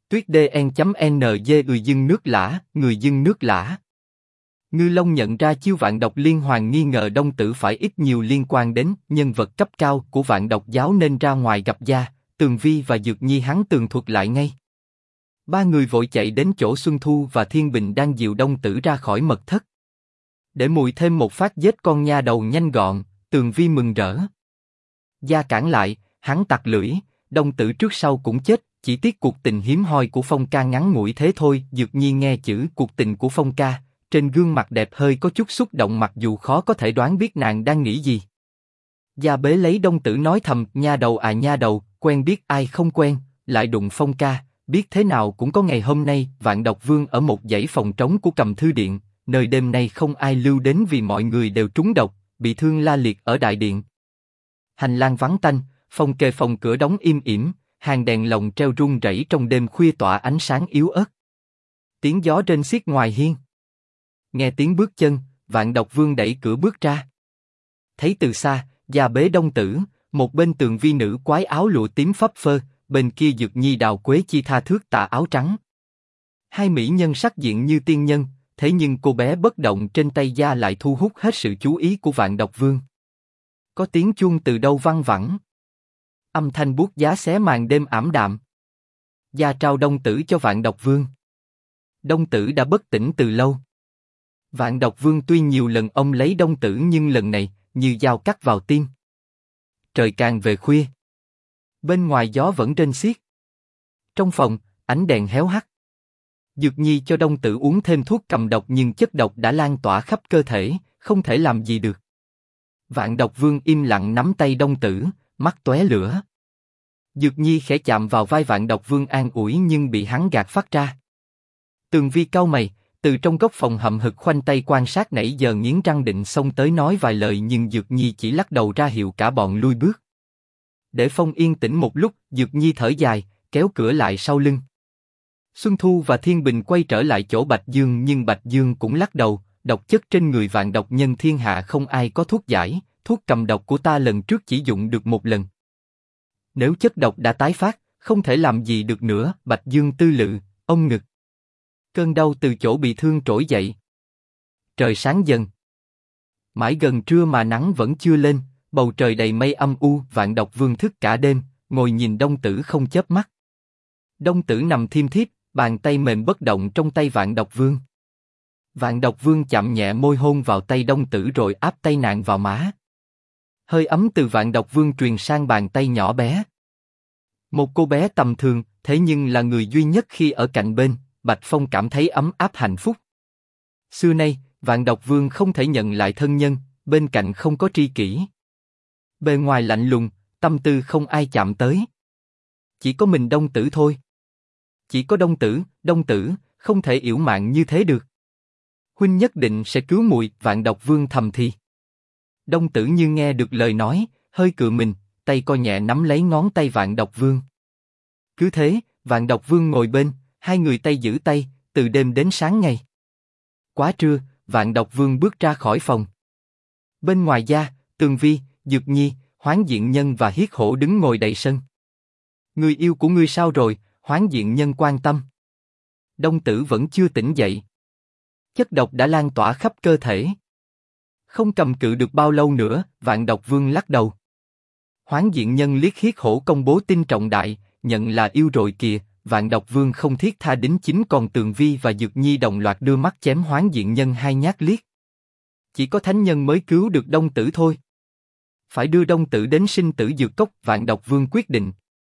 Tuyết DN.NG người dưng nước lã, người dưng nước lã. Ngư Long nhận ra chiêu vạn độc liên hoàn nghi ngờ Đông Tử phải ít nhiều liên quan đến nhân vật cấp cao của vạn độc giáo nên ra ngoài gặp Gia, Tường Vi và Dược Nhi hắn tường thuật lại ngay. Ba người vội chạy đến chỗ Xuân Thu và Thiên Bình đang dìu Đông Tử ra khỏi mật thất. Để mùi thêm một phát giết con nha đầu nhanh gọn, Tường Vi mừng rỡ. Gia cản lại, hắn tặc lưỡi, Đông Tử trước sau cũng chết, chỉ tiếc cuộc tình hiếm hoi của Phong ca ngắn ngủi thế thôi. Dược Nhi nghe chữ cuộc tình của Phong ca, trên gương mặt đẹp hơi có chút xúc động mặc dù khó có thể đoán biết nàng đang nghĩ gì. Gia bế lấy Đông Tử nói thầm, nha đầu à nha đầu, quen biết ai không quen, lại đụng Phong ca, biết thế nào cũng có ngày hôm nay. Vạn Độc Vương ở một dãy phòng trống của Cầm Thư Điện, nơi đêm nay không ai lưu đến vì mọi người đều trúng độc, bị thương la liệt ở đại điện. Hành lang vắng tanh, phòng kề phòng cửa đóng im ỉm, hàng đèn lồng treo rung rẩy trong đêm khuya tỏa ánh sáng yếu ớt. Tiếng gió rên xiết ngoài hiên. Nghe tiếng bước chân, Vạn Độc Vương đẩy cửa bước ra. Thấy từ xa, Gia bế Đông Tử, một bên Tường Vi nữ quái áo lụa tím phấp phơ, bên kia Dược Nhi đào quế chi tha thước tà áo trắng. Hai mỹ nhân sắc diện như tiên nhân, thế nhưng cô bé bất động trên tay Gia lại thu hút hết sự chú ý của Vạn Độc Vương. Có tiếng chuông từ đâu văng vẳng. Âm thanh buốt giá xé màn đêm ảm đạm. Gia trao Đông Tử cho Vạn Độc Vương. Đông Tử đã bất tỉnh từ lâu. Vạn Độc Vương tuy nhiều lần ông lấy Đông Tử nhưng lần này như dao cắt vào tim. Trời càng về khuya. Bên ngoài gió vẫn rên xiết. Trong phòng, ánh đèn héo hắt. Dược Nhi cho Đông Tử uống thêm thuốc cầm độc nhưng chất độc đã lan tỏa khắp cơ thể, không thể làm gì được. Vạn Độc Vương im lặng nắm tay Đông Tử, mắt tóe lửa. Dược Nhi khẽ chạm vào vai Vạn Độc Vương an ủi nhưng bị hắn gạt phát ra. Tường Vi cau mày, từ trong góc phòng hậm hực khoanh tay quan sát nãy giờ nghiến răng định xông tới nói vài lời nhưng Dược Nhi chỉ lắc đầu ra hiệu cả bọn lui bước. Để Phong yên tĩnh một lúc, Dược Nhi thở dài, kéo cửa lại sau lưng. Xuân Thu và Thiên Bình quay trở lại chỗ Bạch Dương nhưng Bạch Dương cũng lắc đầu, độc chất trên người vạn độc nhân thiên hạ không ai có thuốc giải, thuốc cầm độc của ta lần trước chỉ dụng được một lần. Nếu chất độc đã tái phát, không thể làm gì được nữa. Bạch Dương tư lự, ôm ngực. Cơn đau từ chỗ bị thương trỗi dậy. Trời sáng dần. Mãi gần trưa mà nắng vẫn chưa lên, bầu trời đầy mây âm u. Vạn Độc Vương thức cả đêm, ngồi nhìn Đông Tử không chớp mắt. Đông Tử nằm thiêm thiếp, bàn tay mềm bất động trong tay Vạn Độc Vương. Vạn Độc Vương chạm nhẹ môi hôn vào tay Đông Tử rồi áp tay nàng vào má. Hơi ấm từ Vạn Độc Vương truyền sang bàn tay nhỏ bé. Một cô bé tầm thường, thế nhưng là người duy nhất khi ở cạnh bên, Bạch Phong cảm thấy ấm áp hạnh phúc. Xưa nay, Vạn Độc Vương không thể nhận lại thân nhân, bên cạnh không có tri kỷ. Bề ngoài lạnh lùng, tâm tư không ai chạm tới. Chỉ có mình Đông Tử thôi. Chỉ có Đông Tử, không thể yểu mạn như thế được. Huynh nhất định sẽ cứu muội. Vạn Độc Vương thầm thì. Đông Tử như nghe được lời nói, hơi cựa mình, tay co nhẹ nắm lấy ngón tay Vạn Độc Vương. Cứ thế, Vạn Độc Vương ngồi bên, hai người tay giữ tay, từ đêm đến sáng ngày. Quá trưa, Vạn Độc Vương bước ra khỏi phòng. Bên ngoài Gia, Tường Vi, Dược Nhi, Hoán Diện Nhân và Hiết Hổ đứng ngồi đầy sân. Người yêu của ngươi sao rồi? Hoán Diện Nhân quan tâm. Đông Tử vẫn chưa tỉnh dậy. Chất độc đã lan tỏa khắp cơ thể. Không cầm cự được bao lâu nữa. Vạn Độc Vương lắc đầu. Hoán Diện Nhân liếc Hiết Hổ công bố tin trọng đại, nhận là yêu rồi kìa. Vạn Độc Vương không thiết tha đính chính còn Tường Vi và Dược Nhi đồng loạt đưa mắt chém Hoán Diện Nhân hai nhát liếc. Chỉ có thánh nhân mới cứu được Đông Tử thôi. Phải đưa Đông Tử đến sinh tử dược cốc. Vạn Độc Vương quyết định.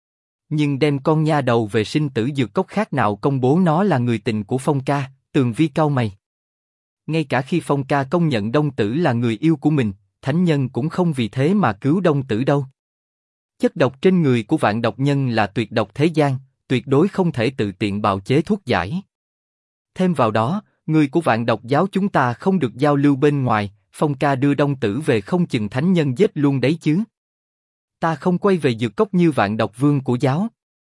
Nhưng đem con nha đầu về sinh tử dược cốc khác nào công bố nó là người tình của Phong ca. Tường Vi cau mày. Ngay cả khi Phong ca công nhận Đông Tử là người yêu của mình, thánh nhân cũng không vì thế mà cứu Đông Tử đâu. Chất độc trên người của Vạn Độc Nhân là tuyệt độc thế gian, tuyệt đối không thể tự tiện bào chế thuốc giải. Thêm vào đó, người của Vạn Độc giáo chúng ta không được giao lưu bên ngoài, Phong ca đưa Đông Tử về không chừng thánh nhân giết luôn đấy chứ. Ta không quay về dược cốc như Vạn Độc Vương của giáo.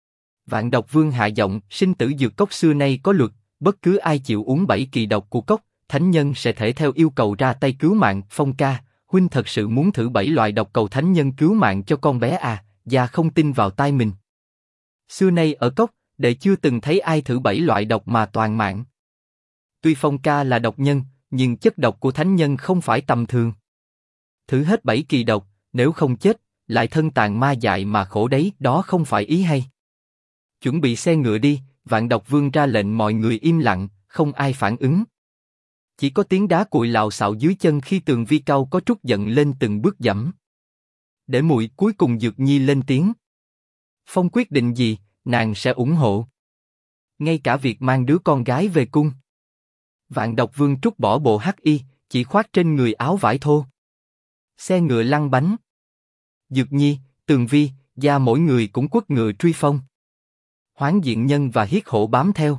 Vạn Độc Vương hạ giọng, sinh tử dược cốc xưa nay có luật, bất cứ ai chịu uống 7 kỳ độc của cốc, thánh nhân sẽ thể theo yêu cầu ra tay cứu mạng. Phong ca, huynh thật sự muốn thử 7 loại độc cầu thánh nhân cứu mạng cho con bé à? Gia không tin vào tai mình. Xưa nay ở cốc, đệ chưa từng thấy ai thử 7 loại độc mà toàn mạng. Tuy Phong ca là độc nhân, nhưng chất độc của thánh nhân không phải tầm thường. Thử hết 7 kỳ độc, nếu không chết, lại thân tàn ma dại mà khổ đấy, đó không phải ý hay. Chuẩn bị xe ngựa đi, Vạn Độc Vương ra lệnh mọi người im lặng, không ai phản ứng. Chỉ có tiếng đá cuội lạo xạo dưới chân khi Tường Vi Cao có trút giận lên từng bước dẫm. Để muội, cuối cùng Dược Nhi lên tiếng. Phong quyết định gì, nàng sẽ ủng hộ. Ngay cả việc mang đứa con gái về cung. Vạn Độc Vương trút bỏ bộ hắc y, chỉ khoác trên người áo vải thô. Xe ngựa lăn bánh. Dược Nhi, Tường Vi, Gia mỗi người cũng quất ngựa truy phong. Hoán Diện Nhân và Hiết Hổ bám theo.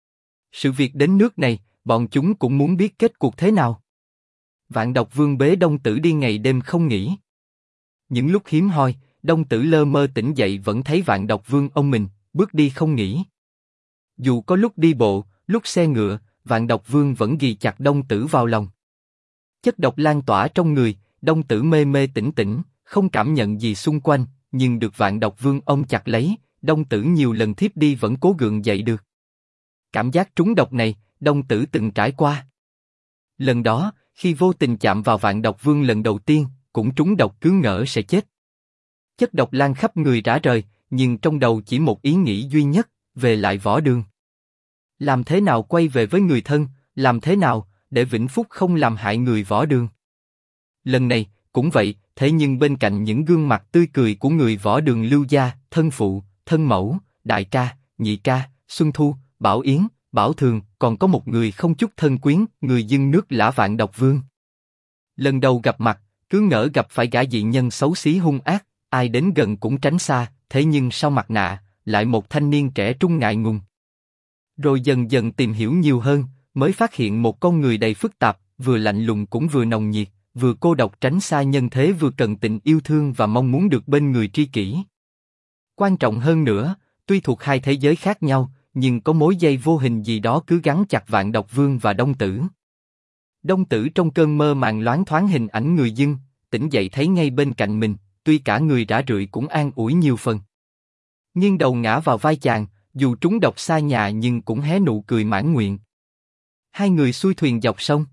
Sự việc đến nước này, bọn chúng cũng muốn biết kết cuộc thế nào. Vạn Độc Vương bế Đông Tử đi ngày đêm không nghỉ. Những lúc hiếm hoi, Đông Tử lơ mơ tỉnh dậy vẫn thấy Vạn Độc Vương ông mình, bước đi không nghỉ. Dù có lúc đi bộ, lúc xe ngựa, Vạn Độc Vương vẫn ghi chặt Đông Tử vào lòng. Chất độc lan tỏa trong người, Đông Tử mê mê tỉnh tỉnh, không cảm nhận gì xung quanh, nhưng được Vạn Độc Vương ôm chặt lấy, Đông Tử nhiều lần thiếp đi vẫn cố gượng dậy được. Cảm giác trúng độc này, Đông Tử từng trải qua. Lần đó, khi vô tình chạm vào Vạn Độc Vương lần đầu tiên, cũng trúng độc cứ ngỡ sẽ chết. Chất độc lan khắp người rã rời, nhưng trong đầu chỉ một ý nghĩ duy nhất, về lại võ đường. Làm thế nào quay về với người thân, làm thế nào, để vĩnh phúc không làm hại người võ đường. Lần này, cũng vậy, thế nhưng bên cạnh những gương mặt tươi cười của người võ đường Lưu gia, thân phụ, thân mẫu, đại ca, nhị ca, Xuân Thu, Bảo Yến, Bảo Thường, còn có một người không chút thân quyến, người dưng nước Lã Vạn Độc Vương. Lần đầu gặp mặt, cứ ngỡ gặp phải gã dị nhân xấu xí hung ác, ai đến gần cũng tránh xa, thế nhưng sau mặt nạ, lại một thanh niên trẻ trung ngại ngùng. Rồi dần dần tìm hiểu nhiều hơn, mới phát hiện một con người đầy phức tạp, vừa lạnh lùng cũng vừa nồng nhiệt, vừa cô độc tránh xa nhân thế vừa cần tình yêu thương và mong muốn được bên người tri kỷ. Quan trọng hơn nữa, tuy thuộc hai thế giới khác nhau, nhưng có mối dây vô hình gì đó cứ gắn chặt Vạn Độc Vương và Đông Tử. Đông Tử trong cơn mơ màng loáng thoáng hình ảnh người dưng, tỉnh dậy thấy ngay bên cạnh mình, tuy cả người rã rượi cũng an ủi nhiều phần. Nghiêng đầu ngã vào vai chàng, dù trúng độc xa nhà nhưng cũng hé nụ cười mãn nguyện. Hai người xuôi thuyền dọc sông.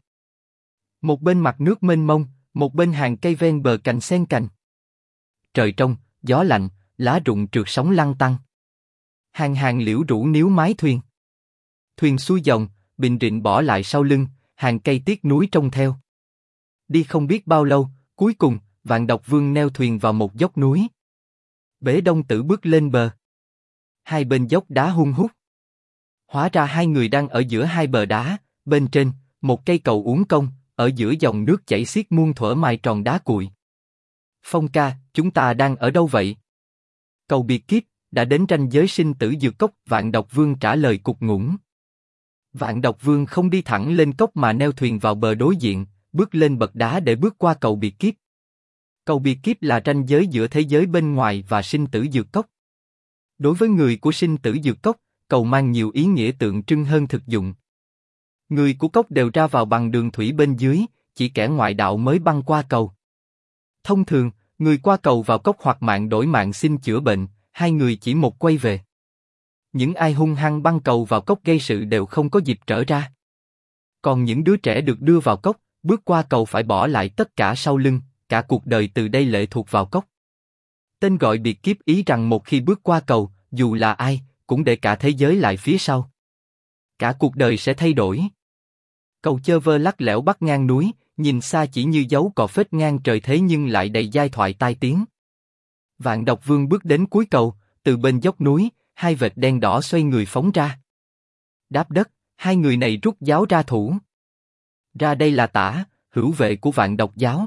Một bên mặt nước mênh mông, một bên hàng cây ven bờ cành xen cành. Trời trong, gió lạnh, lá rụng trượt sóng lăn tăn. Hàng hàng liễu rủ níu mái thuyền. Thuyền xuôi dòng, bình rịnh bỏ lại sau lưng, hàng cây tiếc núi trông theo. Đi không biết bao lâu, cuối cùng, Vạn Độc Vương neo thuyền vào một dốc núi. Bế Đông Tử bước lên bờ. Hai bên dốc đá hun hút. Hóa ra hai người đang ở giữa hai bờ đá, bên trên, một cây cầu uốn cong, ở giữa dòng nước chảy xiết muôn thuở mài tròn đá cuội. Phong ca, chúng ta đang ở đâu vậy? Cầu biệt kiếp, đã đến ranh giới sinh tử dược cốc, Vạn Độc Vương trả lời cục ngủng. Vạn Độc Vương không đi thẳng lên cốc mà neo thuyền vào bờ đối diện, bước lên bậc đá để bước qua cầu biệt kiếp. Cầu biệt kiếp là ranh giới giữa thế giới bên ngoài và sinh tử dược cốc. Đối với người của sinh tử dược cốc, cầu mang nhiều ý nghĩa tượng trưng hơn thực dụng. Người của cốc đều ra vào bằng đường thủy bên dưới, chỉ kẻ ngoại đạo mới băng qua cầu. Thông thường, người qua cầu vào cốc hoặc mạng đổi mạng xin chữa bệnh, hai người chỉ một quay về. Những ai hung hăng băng cầu vào cốc gây sự đều không có dịp trở ra. Còn những đứa trẻ được đưa vào cốc, bước qua cầu phải bỏ lại tất cả sau lưng, cả cuộc đời từ đây lệ thuộc vào cốc. Tên gọi biệt kiếp ý rằng một khi bước qua cầu, dù là ai, cũng để cả thế giới lại phía sau. Cả cuộc đời sẽ thay đổi. Cầu chơ vơ lắc lẻo bắc ngang núi, nhìn xa chỉ như dấu cò phết ngang trời thế nhưng lại đầy giai thoại tai tiếng. Vạn Độc Vương bước đến cuối cầu, từ bên dốc núi, hai vệt đen đỏ xoay người phóng ra. Đáp đất, hai người này rút giáo ra thủ. Ra đây là Tả, hữu vệ của Vạn Độc giáo.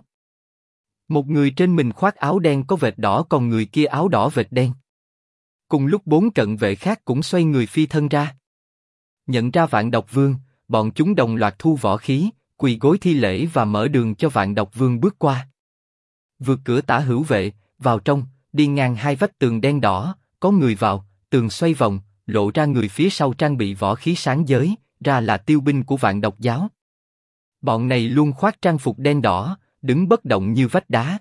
Một người trên mình khoác áo đen có vệt đỏ còn người kia áo đỏ vệt đen. Cùng lúc bốn cận vệ khác cũng xoay người phi thân ra. Nhận ra Vạn Độc Vương, bọn chúng đồng loạt thu võ khí, quỳ gối thi lễ và mở đường cho Vạn Độc Vương bước qua. Vượt cửa Tả hữu vệ, vào trong, đi ngang hai vách tường đen đỏ, có người vào, tường xoay vòng, lộ ra người phía sau trang bị võ khí sáng giới, ra là tiêu binh của Vạn Độc giáo. Bọn này luôn khoác trang phục đen đỏ, đứng bất động như vách đá.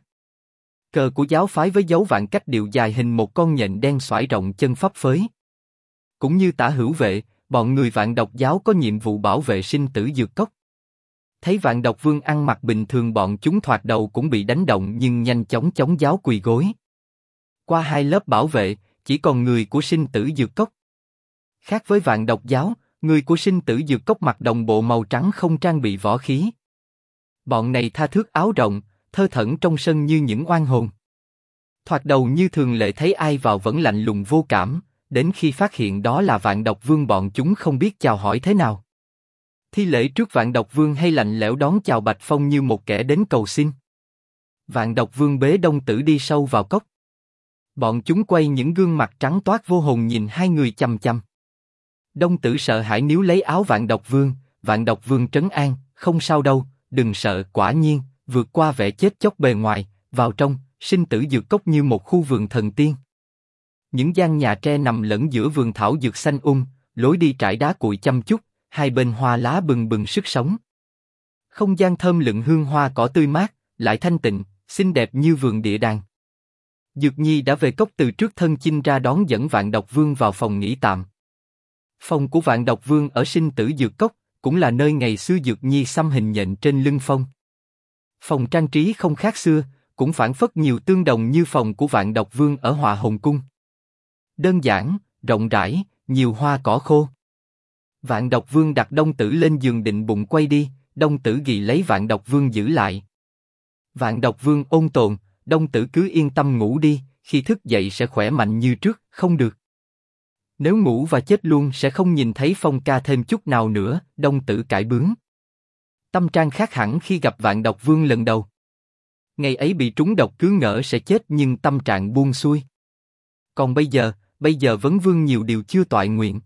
Cờ của giáo phái với dấu vạn cách điệu dài hình một con nhện đen xoải rộng chân phấp phới. Cũng như Tả Hữu Vệ, bọn người Vạn Độc giáo có nhiệm vụ bảo vệ sinh tử dược cốc. Thấy Vạn Độc Vương ăn mặc bình thường, bọn chúng thoạt đầu cũng bị đánh động nhưng nhanh chóng chống giáo quỳ gối. Qua 2 lớp bảo vệ, chỉ còn người của sinh tử dược cốc. Khác với Vạn Độc giáo, người của sinh tử dược cốc mặc đồng bộ màu trắng không trang bị võ khí. Bọn này tha thước áo rộng, thơ thẩn trong sân như những oan hồn. Thoạt đầu như thường lệ thấy ai vào vẫn lạnh lùng vô cảm, đến khi phát hiện đó là Vạn Độc Vương bọn chúng không biết chào hỏi thế nào. Thi lễ trước Vạn Độc Vương hay lạnh lẽo đón chào Bạch Phong như một kẻ đến cầu xin. Vạn Độc Vương bế Đông Tử đi sâu vào cốc. Bọn chúng quay những gương mặt trắng toát vô hồn nhìn hai người chằm chằm. Đông Tử sợ hãi níu lấy áo Vạn Độc Vương trấn an, không sao đâu, đừng sợ. Quả nhiên, vượt qua vẻ chết chóc bề ngoài, vào trong, sinh tử dược cốc như một khu vườn thần tiên. Những gian nhà tre nằm lẫn giữa vườn thảo dược xanh lối đi trải đá cuội chăm chút, hai bên hoa lá bừng bừng sức sống. Không gian thơm lựng hương hoa cỏ tươi mát, lại thanh tịnh, xinh đẹp như vườn địa đàng. Dược Nhi đã về cốc từ trước, thân chinh ra đón dẫn Vạn Độc Vương vào phòng nghỉ tạm. Phòng của Vạn Độc Vương ở sinh tử dược cốc, cũng là nơi ngày xưa Dược Nhi xăm hình nhện trên lưng phong. Phòng trang trí không khác xưa, cũng phảng phất nhiều tương đồng như phòng của Vạn Độc Vương ở Hỏa Hồn Cung. Đơn giản, rộng rãi, nhiều hoa cỏ khô. Vạn Độc Vương đặt Đông Tử lên giường định bụng quay đi, Đông Tử ghi lấy Vạn Độc Vương giữ lại. Vạn Độc Vương ôn tồn, Đông Tử cứ yên tâm ngủ đi, khi thức dậy sẽ khỏe mạnh như trước. Không được. Nếu ngủ và chết luôn sẽ không nhìn thấy Phong ca thêm chút nào nữa. Đông Tử cãi bướng. Tâm trạng khác hẳn khi gặp Vạn Độc Vương lần đầu. Ngày ấy bị trúng độc cứ ngỡ sẽ chết nhưng tâm trạng buông xuôi. Còn bây giờ Vấn Vương nhiều điều chưa toại nguyện.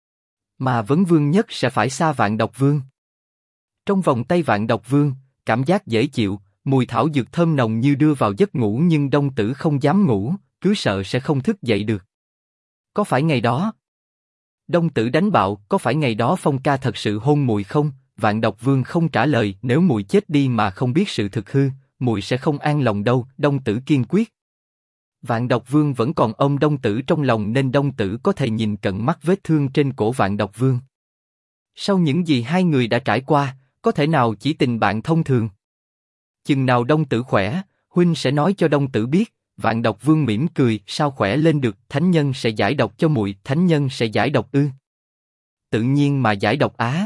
Mà Vấn Vương nhất sẽ phải xa Vạn Độc Vương. Trong vòng tay Vạn Độc Vương, cảm giác dễ chịu, mùi thảo dược thơm nồng như đưa vào giấc ngủ, nhưng Đông Tử không dám ngủ, cứ sợ sẽ không thức dậy được. Có phải ngày đó? Đông Tử đánh bạo, có phải ngày đó Phong ca thật sự hôn mùi không? Vạn Độc Vương không trả lời, nếu mùi chết đi mà không biết sự thực hư, mùi sẽ không an lòng đâu. Đông Tử kiên quyết. Vạn Độc Vương vẫn còn ôm Đông Tử trong lòng nên Đông Tử có thể nhìn cận mắt vết thương trên cổ Vạn Độc Vương. Sau những gì hai người đã trải qua, có thể nào chỉ tình bạn thông thường? Chừng nào Đông Tử khỏe, huynh sẽ nói cho Đông Tử biết. Vạn Độc Vương mỉm cười, sao khỏe lên được? Thánh nhân sẽ giải độc cho muội. Thánh nhân sẽ giải độc ư? Tự nhiên mà giải độc á?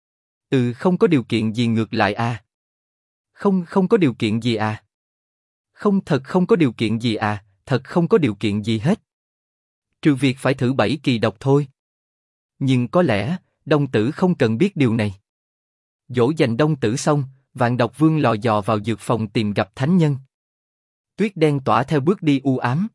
Không có điều kiện gì ngược lại à? Không có điều kiện gì à? Thật không có điều kiện gì à? Thật không có điều kiện gì hết. Trừ việc phải thử 7 kỳ độc thôi. Nhưng có lẽ, Đông Tử không cần biết điều này. Dỗ dành Đông Tử xong, Vạn Độc Vương lò dò vào dược phòng tìm gặp thánh nhân. Tuyết đen tỏa theo bước đi u ám.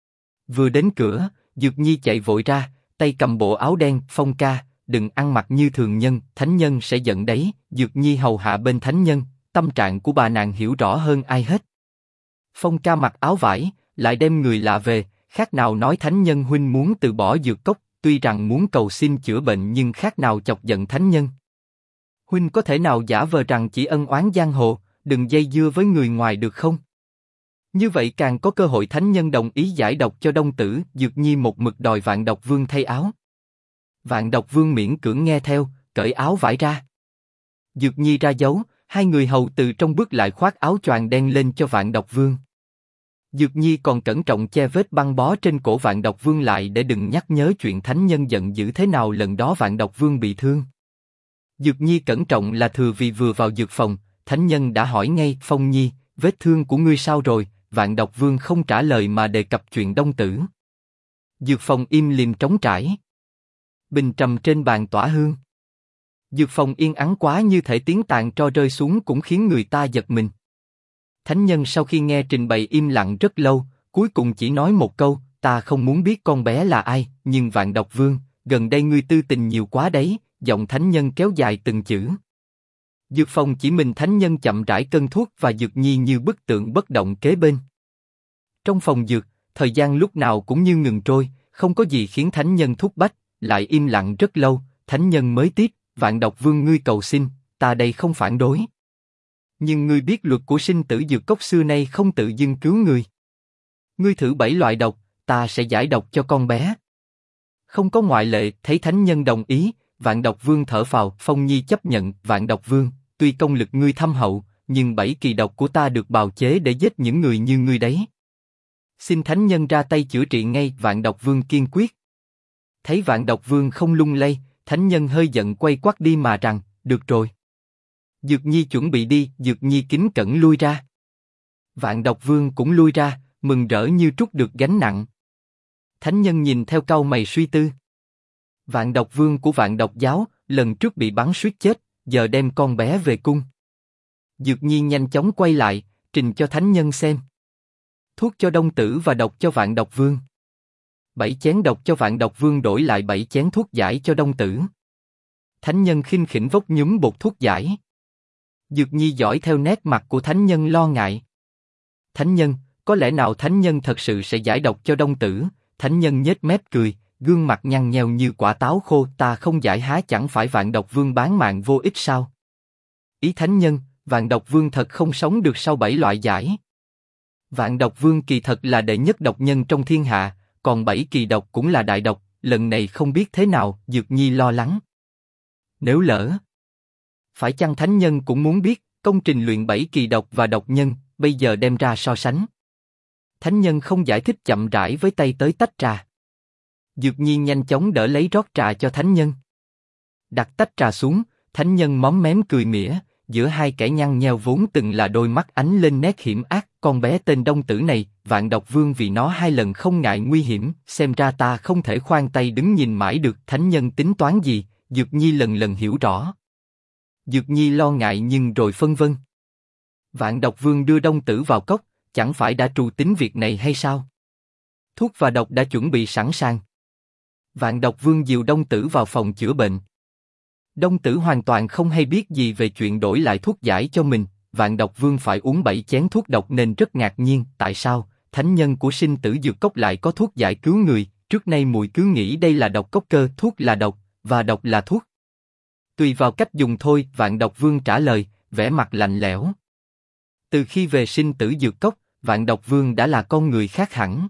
Vừa đến cửa, Dược Nhi chạy vội ra, tay cầm bộ áo đen. Phong ca, đừng ăn mặc như thường nhân, thánh nhân sẽ giận đấy. Dược Nhi hầu hạ bên thánh nhân, tâm trạng của bà nàng hiểu rõ hơn ai hết. Phong ca mặc áo vải, lại đem người lạ về, khác nào nói thánh nhân huynh muốn từ bỏ dược cốc, tuy rằng muốn cầu xin chữa bệnh nhưng khác nào chọc giận thánh nhân. Huynh có thể nào giả vờ rằng chỉ ân oán giang hồ, đừng dây dưa với người ngoài được không? Như vậy càng có cơ hội. Thánh nhân đồng ý giải độc cho Đông Tử. Dược Nhi một mực đòi Vạn Độc Vương thay áo. Vạn Độc Vương miễn cưỡng nghe theo, cởi áo vải ra. Dược Nhi ra dấu, hai người hầu từ trong bước lại khoác áo choàng đen lên cho Vạn Độc Vương. Dược Nhi còn cẩn trọng che vết băng bó trên cổ Vạn Độc Vương lại để đừng nhắc nhớ chuyện thánh nhân giận dữ thế nào lần đó Vạn Độc Vương bị thương. Dược Nhi cẩn trọng là thừa vì vừa vào dược phòng, thánh nhân đã hỏi ngay, Phong Nhi, vết thương của ngươi sao rồi? Vạn Độc Vương không trả lời mà đề cập chuyện Đông Tử. Dược phòng im lìm trống trải. Bình trầm trên bàn tỏa hương. Dược phòng yên ắng quá như thể tiếng tàn tro rơi xuống cũng khiến người ta giật mình. Thánh nhân sau khi nghe trình bày im lặng rất lâu, cuối cùng chỉ nói một câu, ta không muốn biết con bé là ai, nhưng Vạn Độc Vương, gần đây ngươi tư tình nhiều quá đấy. Giọng thánh nhân kéo dài từng chữ. Dược phòng chỉ mình thánh nhân chậm rãi cân thuốc và Dược Nhi như bức tượng bất động kế bên. Trong phòng dược, thời gian lúc nào cũng như ngừng trôi, không có gì khiến thánh nhân thúc bách, lại im lặng rất lâu, thánh nhân mới tiếp, Vạn Độc Vương ngươi cầu xin, ta đây không phản đối. Nhưng ngươi biết luật của sinh tử dược cốc xưa nay không tự dưng cứu người. Ngươi thử 7 loại độc, ta sẽ giải độc cho con bé. Không có ngoại lệ, thấy thánh nhân đồng ý, Vạn Độc Vương thở phào, Phong Nhi chấp nhận, Vạn Độc Vương, tuy công lực ngươi thâm hậu, nhưng 7 kỳ độc của ta được bào chế để giết những người như ngươi đấy. Xin thánh nhân ra tay chữa trị ngay, Vạn Độc Vương kiên quyết. Thấy Vạn Độc Vương không lung lay, thánh nhân hơi giận quay quắt đi mà rằng, được rồi. Dược Nhi chuẩn bị đi, Dược Nhi kính cẩn lui ra. Vạn Độc Vương cũng lui ra, mừng rỡ như trút được gánh nặng. Thánh nhân nhìn theo cau mày suy tư. Vạn Độc Vương của Vạn Độc giáo, lần trước bị bắn suýt chết, giờ đem con bé về cung. Dược Nhi nhanh chóng quay lại, trình cho thánh nhân xem. Thuốc cho Đông Tử và độc cho Vạn Độc Vương. 7 chén độc cho Vạn Độc Vương đổi lại 7 chén thuốc giải cho Đông Tử. Thánh nhân khinh khỉnh vốc nhúm bột thuốc giải. Dược Nhi dõi theo nét mặt của thánh nhân lo ngại. Thánh nhân, có lẽ nào thánh nhân thật sự sẽ giải độc cho Đông Tử? Thánh nhân nhếch mép cười, gương mặt nhăn nheo như quả táo khô. Ta không giải há chẳng phải Vạn Độc Vương bán mạng vô ích sao? Ý thánh nhân, Vạn Độc Vương thật không sống được sau 7 loại giải. Vạn Độc Vương kỳ thật là đệ nhất độc nhân trong thiên hạ, còn 7 kỳ độc cũng là đại độc, lần này không biết thế nào. Dược Nhi lo lắng. Nếu lỡ, phải chăng thánh nhân cũng muốn biết công trình luyện 7 kỳ độc và độc nhân, bây giờ đem ra so sánh. Thánh nhân không giải thích, chậm rãi với tay tới tách trà. Dược Nhi nhanh chóng đỡ lấy rót trà cho thánh nhân. Đặt tách trà xuống, thánh nhân móm mém cười mỉa, giữa hai kẻ nhăn nheo vốn từng là đôi mắt ánh lên nét hiểm ác. Con bé tên Đông Tử này, Vạn Độc Vương vì nó 2 lần không ngại nguy hiểm, xem ra ta không thể khoan tay đứng nhìn mãi được. Thánh nhân tính toán gì? Dược Nhi lần lần hiểu rõ. Dược Nhi lo ngại nhưng rồi phân vân. Vạn Độc Vương đưa Đông Tử vào cốc, chẳng phải đã trù tính việc này hay sao? Thuốc và độc đã chuẩn bị sẵn sàng. Vạn Độc Vương dìu Đông Tử vào phòng chữa bệnh. Đông Tử hoàn toàn không hay biết gì về chuyện đổi lại thuốc giải cho mình. Vạn Độc Vương phải uống 7 chén thuốc độc nên rất ngạc nhiên. Tại sao thánh nhân của sinh tử dược cốc lại có thuốc giải cứu người? Trước nay muội cứ nghĩ đây là độc cốc cơ, thuốc là độc và độc là thuốc. Tùy vào cách dùng thôi. Vạn Độc Vương trả lời, vẻ mặt lạnh lẽo. Từ khi về sinh tử dược cốc, Vạn Độc Vương đã là con người khác hẳn.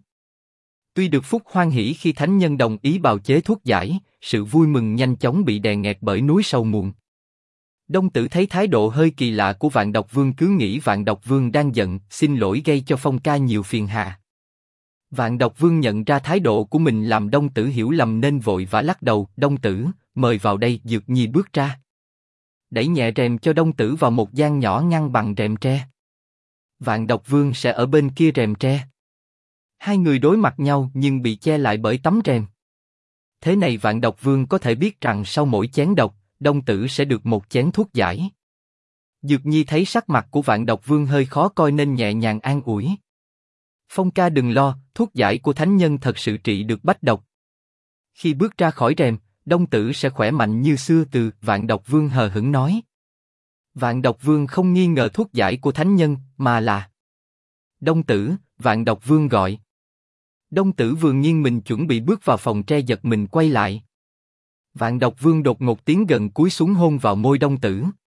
Tuy được phúc hoan hỉ khi thánh nhân đồng ý bào chế thuốc giải, sự vui mừng nhanh chóng bị đè nghẹt bởi núi sầu muộn. Đông Tử thấy thái độ hơi kỳ lạ của Vạn Độc Vương cứ nghĩ Vạn Độc Vương đang giận, xin lỗi gây cho Phong ca nhiều phiền hà. Vạn Độc Vương nhận ra thái độ của mình làm Đông Tử hiểu lầm nên vội vã lắc đầu. Đông Tử, mời vào đây. Dược Nhi bước ra, đẩy nhẹ rèm cho Đông Tử vào một gian nhỏ ngăn bằng rèm tre. Vạn Độc Vương sẽ ở bên kia rèm tre. Hai người đối mặt nhau nhưng bị che lại bởi tấm rèm. Thế này Vạn Độc Vương có thể biết rằng sau mỗi chén độc, Đông Tử sẽ được một chén thuốc giải. Dược Nhi thấy sắc mặt của Vạn Độc Vương hơi khó coi nên nhẹ nhàng an ủi. Phong ca đừng lo, thuốc giải của thánh nhân thật sự trị được bách độc. Khi bước ra khỏi rèm, Đông Tử sẽ khỏe mạnh như xưa. Từ Vạn Độc Vương hờ hững nói. Vạn Độc Vương không nghi ngờ thuốc giải của thánh nhân, mà là Đông Tử. Vạn Độc Vương gọi. Đông Tử vừa nghiêng mình chuẩn bị bước vào phòng tre giật mình quay lại. Vạn Độc Vương đột ngột tiến gần cúi xuống hôn vào môi Đông Tử.